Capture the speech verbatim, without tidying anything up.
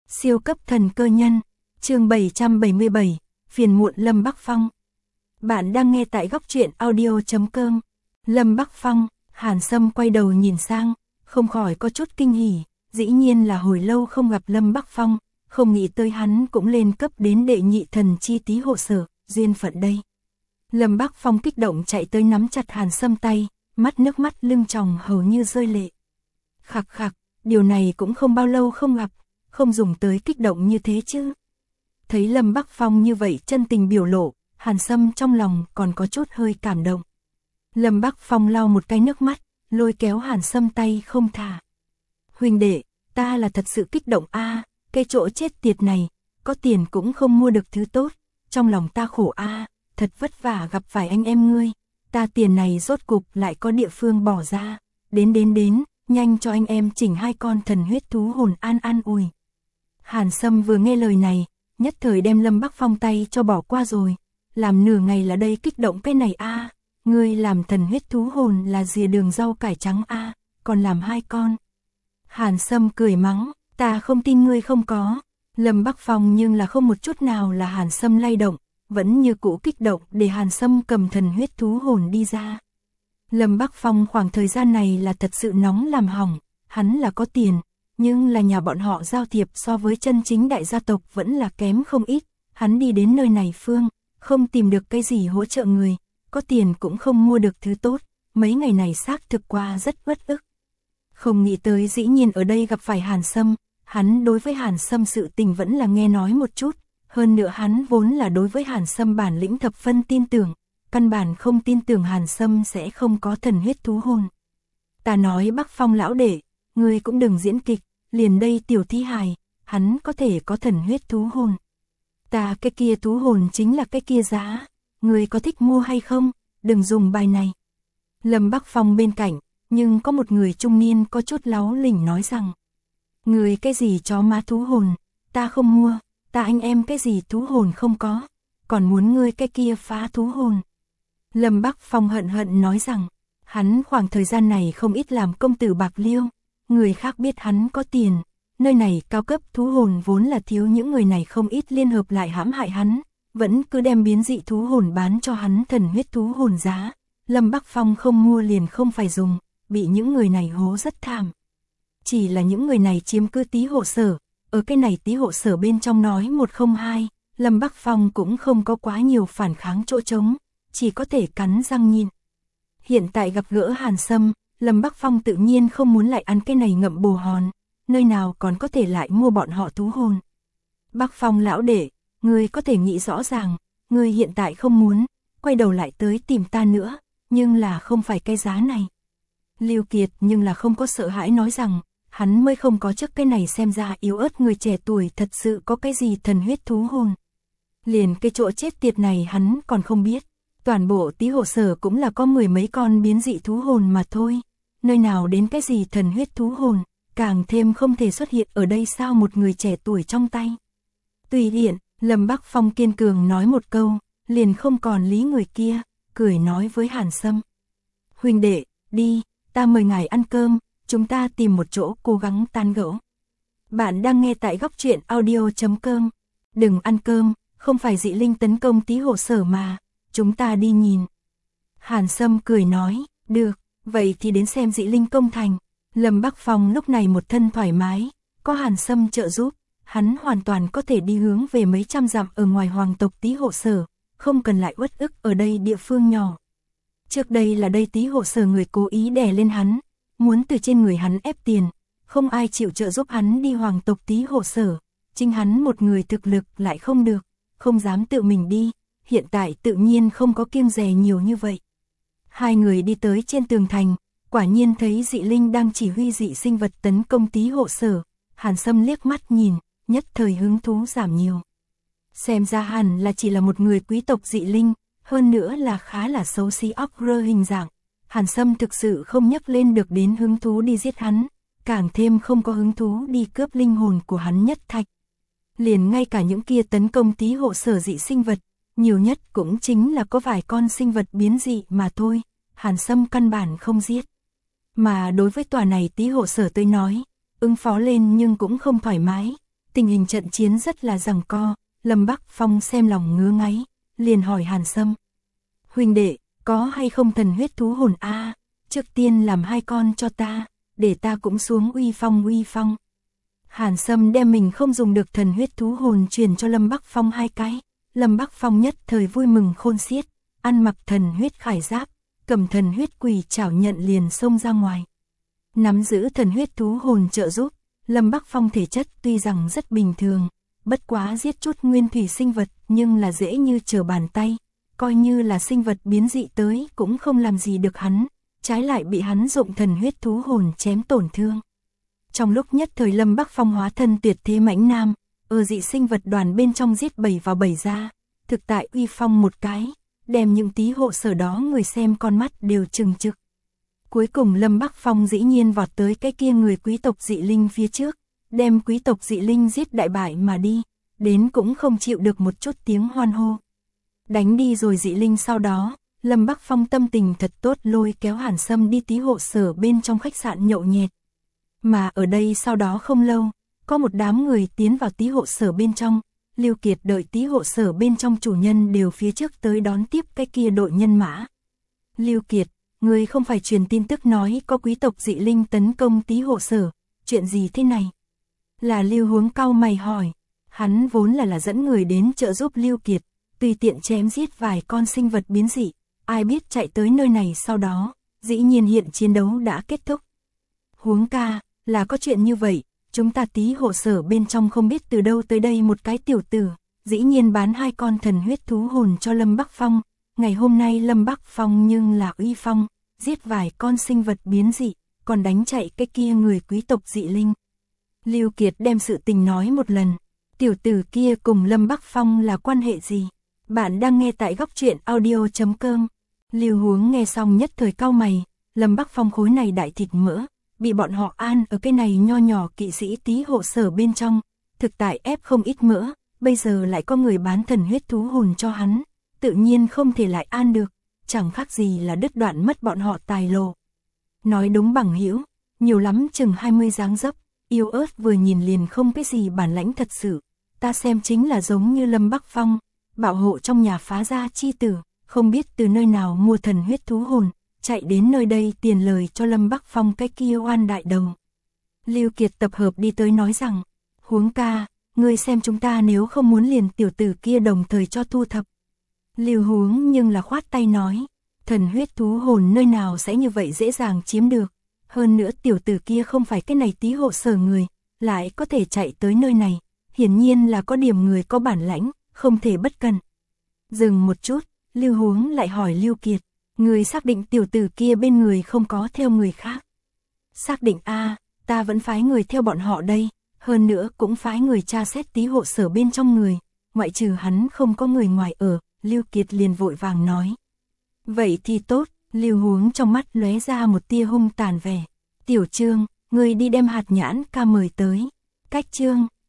Siêu cấp thần cơ nhân, chương bảy trăm bảy mươi bảy, phiền muộn Lâm Bắc Phong. Bạn đang nghe tại góc truyện audio chấm com. Lâm Bắc Phong, Hàn Sâm quay đầu nhìn sang, không khỏi có chút kinh hỉ, dĩ nhiên là hồi lâu không gặp Lâm Bắc Phong, không nghĩ tới hắn cũng lên cấp đến đệ nhị thần chi tí hộ sở, duyên phận đây. Lâm Bắc Phong kích động chạy tới nắm chặt Hàn Sâm tay, mắt nước mắt lưng tròng hầu như rơi lệ. Khặc khặc, điều này cũng không bao lâu không gặp, không dùng tới kích động như thế chứ. Thấy Lâm Bắc Phong như vậy chân tình biểu lộ, Hàn Sâm trong lòng còn có chút hơi cảm động. Lâm Bắc Phong lau một cái nước mắt, lôi kéo Hàn Sâm tay không thả. Huynh đệ, ta là thật sự kích động a, à, cái chỗ chết tiệt này, có tiền cũng không mua được thứ tốt, trong lòng ta khổ a, à, thật vất vả gặp phải anh em ngươi, ta tiền này rốt cục lại có địa phương bỏ ra, đến đến đến, nhanh cho anh em chỉnh hai con thần huyết thú hồn an an ủi. Hàn Sâm vừa nghe lời này, nhất thời đem Lâm Bắc Phong tay cho bỏ qua rồi, làm nửa ngày là đây kích động cái này a, à, ngươi làm thần huyết thú hồn là dìa đường rau cải trắng a, à, còn làm hai con. Hàn Sâm cười mắng, ta không tin ngươi không có. Lâm Bắc Phong nhưng là không một chút nào là Hàn Sâm lay động, vẫn như cũ kích động để Hàn Sâm cầm thần huyết thú hồn đi ra. Lâm Bắc Phong khoảng thời gian này là thật sự nóng làm hỏng, hắn là có tiền, nhưng là nhà bọn họ giao thiệp so với chân chính đại gia tộc vẫn là kém không ít, hắn đi đến nơi này phương, không tìm được cái gì hỗ trợ người, có tiền cũng không mua được thứ tốt, mấy ngày này xác thực qua rất uất ức. Không nghĩ tới dĩ nhiên ở đây gặp phải Hàn Sâm, hắn đối với Hàn Sâm sự tình vẫn là nghe nói một chút, hơn nữa hắn vốn là đối với Hàn Sâm bản lĩnh thập phân tin tưởng, căn bản không tin tưởng Hàn Sâm sẽ không có thần huyết thú hồn. Ta nói Bắc Phong lão đệ, ngươi cũng đừng diễn kịch, liền đây tiểu thi hài, hắn có thể có thần huyết thú hồn. Ta cái kia thú hồn chính là cái kia giá, ngươi có thích mua hay không, đừng dùng bài này. Lâm Bắc Phong bên cạnh, nhưng có một người trung niên có chút láu lỉnh nói rằng, người cái gì chó má thú hồn, ta không mua, ta anh em cái gì thú hồn không có, còn muốn ngươi cái kia phá thú hồn. Lâm Bắc Phong hận hận nói rằng, hắn khoảng thời gian này không ít làm công tử bạc liêu, người khác biết hắn có tiền, nơi này cao cấp thú hồn vốn là thiếu những người này không ít liên hợp lại hãm hại hắn, vẫn cứ đem biến dị thú hồn bán cho hắn thần huyết thú hồn giá. Lâm Bắc Phong không mua liền không phải dùng, bị những người này hố rất thảm. Chỉ là những người này chiếm cứ tí hộ sở, ở cái này tí hộ sở bên trong nói một không hai, Lâm Bắc Phong cũng không có quá nhiều phản kháng chỗ trống, chỉ có thể cắn răng nhìn. Hiện tại gặp gỡ Hàn Sâm, Lâm Bắc Phong tự nhiên không muốn lại ăn cái này ngậm bồ hòn, nơi nào còn có thể lại mua bọn họ thú hồn. Bắc Phong lão đệ, ngươi có thể nghĩ rõ ràng, ngươi hiện tại không muốn, quay đầu lại tới tìm ta nữa, nhưng là không phải cái giá này. Lưu Kiệt nhưng là không có sợ hãi nói rằng, hắn mới không có trước cái này xem ra yếu ớt người trẻ tuổi thật sự có cái gì thần huyết thú hồn. Liền cái chỗ chết tiệt này hắn còn không biết, toàn bộ tí hộ sở cũng là có mười mấy con biến dị thú hồn mà thôi, nơi nào đến cái gì thần huyết thú hồn, càng thêm không thể xuất hiện ở đây sao một người trẻ tuổi trong tay. Tùy tiện, Lâm Bắc Phong kiên cường nói một câu, liền không còn lý người kia, cười nói với Hàn Sâm. Huynh đệ, đi, ta mời ngài ăn cơm, chúng ta tìm một chỗ cố gắng tan gẫu. Bạn đang nghe tại góc truyện audio chấm com. Đừng ăn cơm, không phải dị linh tấn công tí hộ sở mà, chúng ta đi nhìn. Hàn Sâm cười nói, được, vậy thì đến xem dị linh công thành. Lâm Bắc Phong lúc này một thân thoải mái, có Hàn Sâm trợ giúp, hắn hoàn toàn có thể đi hướng về mấy trăm dặm ở ngoài hoàng tộc tí hộ sở, không cần lại uất ức ở đây địa phương nhỏ. Trước đây là đây tí hộ sở người cố ý đè lên hắn, muốn từ trên người hắn ép tiền, không ai chịu trợ giúp hắn đi hoàng tộc tí hộ sở, chính hắn một người thực lực lại không được, không dám tự mình đi, hiện tại tự nhiên không có kiêng dè nhiều như vậy. Hai người đi tới trên tường thành, quả nhiên thấy dị linh đang chỉ huy dị sinh vật tấn công tí hộ sở, Hàn Sâm liếc mắt nhìn, nhất thời hứng thú giảm nhiều. Xem ra hẳn là chỉ là một người quý tộc dị linh, hơn nữa là khá là xấu xí óc rơ hình dạng. Hàn Sâm thực sự không nhắc lên được đến hứng thú đi giết hắn, càng thêm không có hứng thú đi cướp linh hồn của hắn nhất thạch. Liền ngay cả những kia tấn công tí hộ sở dị sinh vật, nhiều nhất cũng chính là có vài con sinh vật biến dị mà thôi, Hàn Sâm căn bản không giết. Mà đối với tòa này tí hộ sở tới nói, ứng phó lên nhưng cũng không thoải mái, Tình hình trận chiến rất là giằng co, Lâm Bắc Phong xem lòng ngứa ngáy, liền hỏi Hàn Sâm. Huynh đệ, có hay không thần huyết thú hồn a? À, trước tiên làm hai con cho ta, để ta cũng xuống uy phong uy phong. Hàn Sâm đem mình không dùng được thần huyết thú hồn truyền cho Lâm Bắc Phong hai cái. Lâm Bắc Phong nhất thời vui mừng khôn xiết, ăn mặc thần huyết khải giáp, cầm thần huyết quỷ chảo nhận liền xông ra ngoài. Nắm giữ thần huyết thú hồn trợ giúp, Lâm Bắc Phong thể chất tuy rằng rất bình thường, bất quá giết chút nguyên thủy sinh vật nhưng là dễ như trở bàn tay, coi như là sinh vật biến dị tới cũng không làm gì được hắn, trái lại bị hắn dụng thần huyết thú hồn chém tổn thương. Trong lúc nhất thời Lâm Bắc Phong hóa thân tuyệt thế mãnh nam, ở dị sinh vật đoàn bên trong giết bảy vào bảy ra, thực tại uy phong một cái, đem những tí hộ sở đó người xem con mắt đều trừng trực. Cuối cùng Lâm Bắc Phong dĩ nhiên vọt tới cái kia người quý tộc dị linh phía trước, đem quý tộc dị linh giết đại bại mà đi, đến cũng không chịu được một chút tiếng hoan hô. Đánh đi rồi dị linh sau đó, Lâm Bắc Phong tâm tình thật tốt lôi kéo Hàn Sâm đi tí hộ sở bên trong khách sạn nhậu nhẹt. Mà ở đây sau đó không lâu, có một đám người tiến vào tí hộ sở bên trong, Lưu Kiệt đợi tí hộ sở bên trong chủ nhân đều phía trước tới đón tiếp cái kia đội nhân mã. Lưu Kiệt, người không phải truyền tin tức nói có quý tộc dị linh tấn công tí hộ sở, chuyện gì thế này? Là Lưu Huống cau mày hỏi, hắn vốn là là dẫn người đến trợ giúp Lưu Kiệt, tùy tiện chém giết vài con sinh vật biến dị, ai biết chạy tới nơi này sau đó, dĩ nhiên hiện chiến đấu đã kết thúc. Huống ca, là có chuyện như vậy, chúng ta tí hộ sở bên trong không biết từ đâu tới đây một cái tiểu tử, dĩ nhiên bán hai con thần huyết thú hồn cho Lâm Bắc Phong, ngày hôm nay Lâm Bắc Phong nhưng là uy phong, giết vài con sinh vật biến dị, còn đánh chạy cái kia người quý tộc dị linh. Lưu Kiệt đem sự tình nói một lần, tiểu tử kia cùng Lâm Bắc Phong là quan hệ gì? Bạn đang nghe tại góc truyện audio chấm com. Lưu Huống nghe xong nhất thời cau mày, Lâm Bắc Phong khối này đại thịt mỡ, bị bọn họ an ở cái này nho nhỏ kỵ sĩ tí hộ sở bên trong, thực tại ép không ít mỡ, bây giờ lại có người bán thần huyết thú hồn cho hắn, tự nhiên không thể lại an được, chẳng khác gì là đứt đoạn mất bọn họ tài lộ. Nói đúng bằng hữu, nhiều lắm chừng hai mươi dáng dấp, yêu ớt vừa nhìn liền không cái gì bản lãnh thật sự, ta xem chính là giống như Lâm Bắc Phong, bảo hộ trong nhà phá gia chi tử, không biết từ nơi nào mua thần huyết thú hồn, chạy đến nơi đây tiền lời cho Lâm Bắc Phong cái kia oan đại đầu. Lưu Kiệt tập hợp đi tới nói rằng, Huống ca, ngươi xem chúng ta nếu không muốn liền tiểu tử kia đồng thời cho thu thập. Lưu Huống nhưng là khoát tay nói, thần huyết thú hồn nơi nào sẽ như vậy dễ dàng chiếm được, hơn nữa tiểu tử kia không phải cái này tí hộ sở người, lại có thể chạy tới nơi này, hiển nhiên là có điểm người có bản lãnh, không thể bất cẩn. Dừng một chút, Lưu Huống lại hỏi Lưu Kiệt, người xác định tiểu tử kia bên người không có theo người khác. Xác định a, à, ta vẫn phái người theo bọn họ đây, hơn nữa cũng phái người tra xét tí hộ sở bên trong người, ngoại trừ hắn không có người ngoài ở, Lưu Kiệt liền vội vàng nói. Vậy thì tốt, Lưu Huống trong mắt lóe ra một tia hung tàn vẻ. Tiểu Trương, người đi đem hạt nhãn ca mời tới. Cách Trương.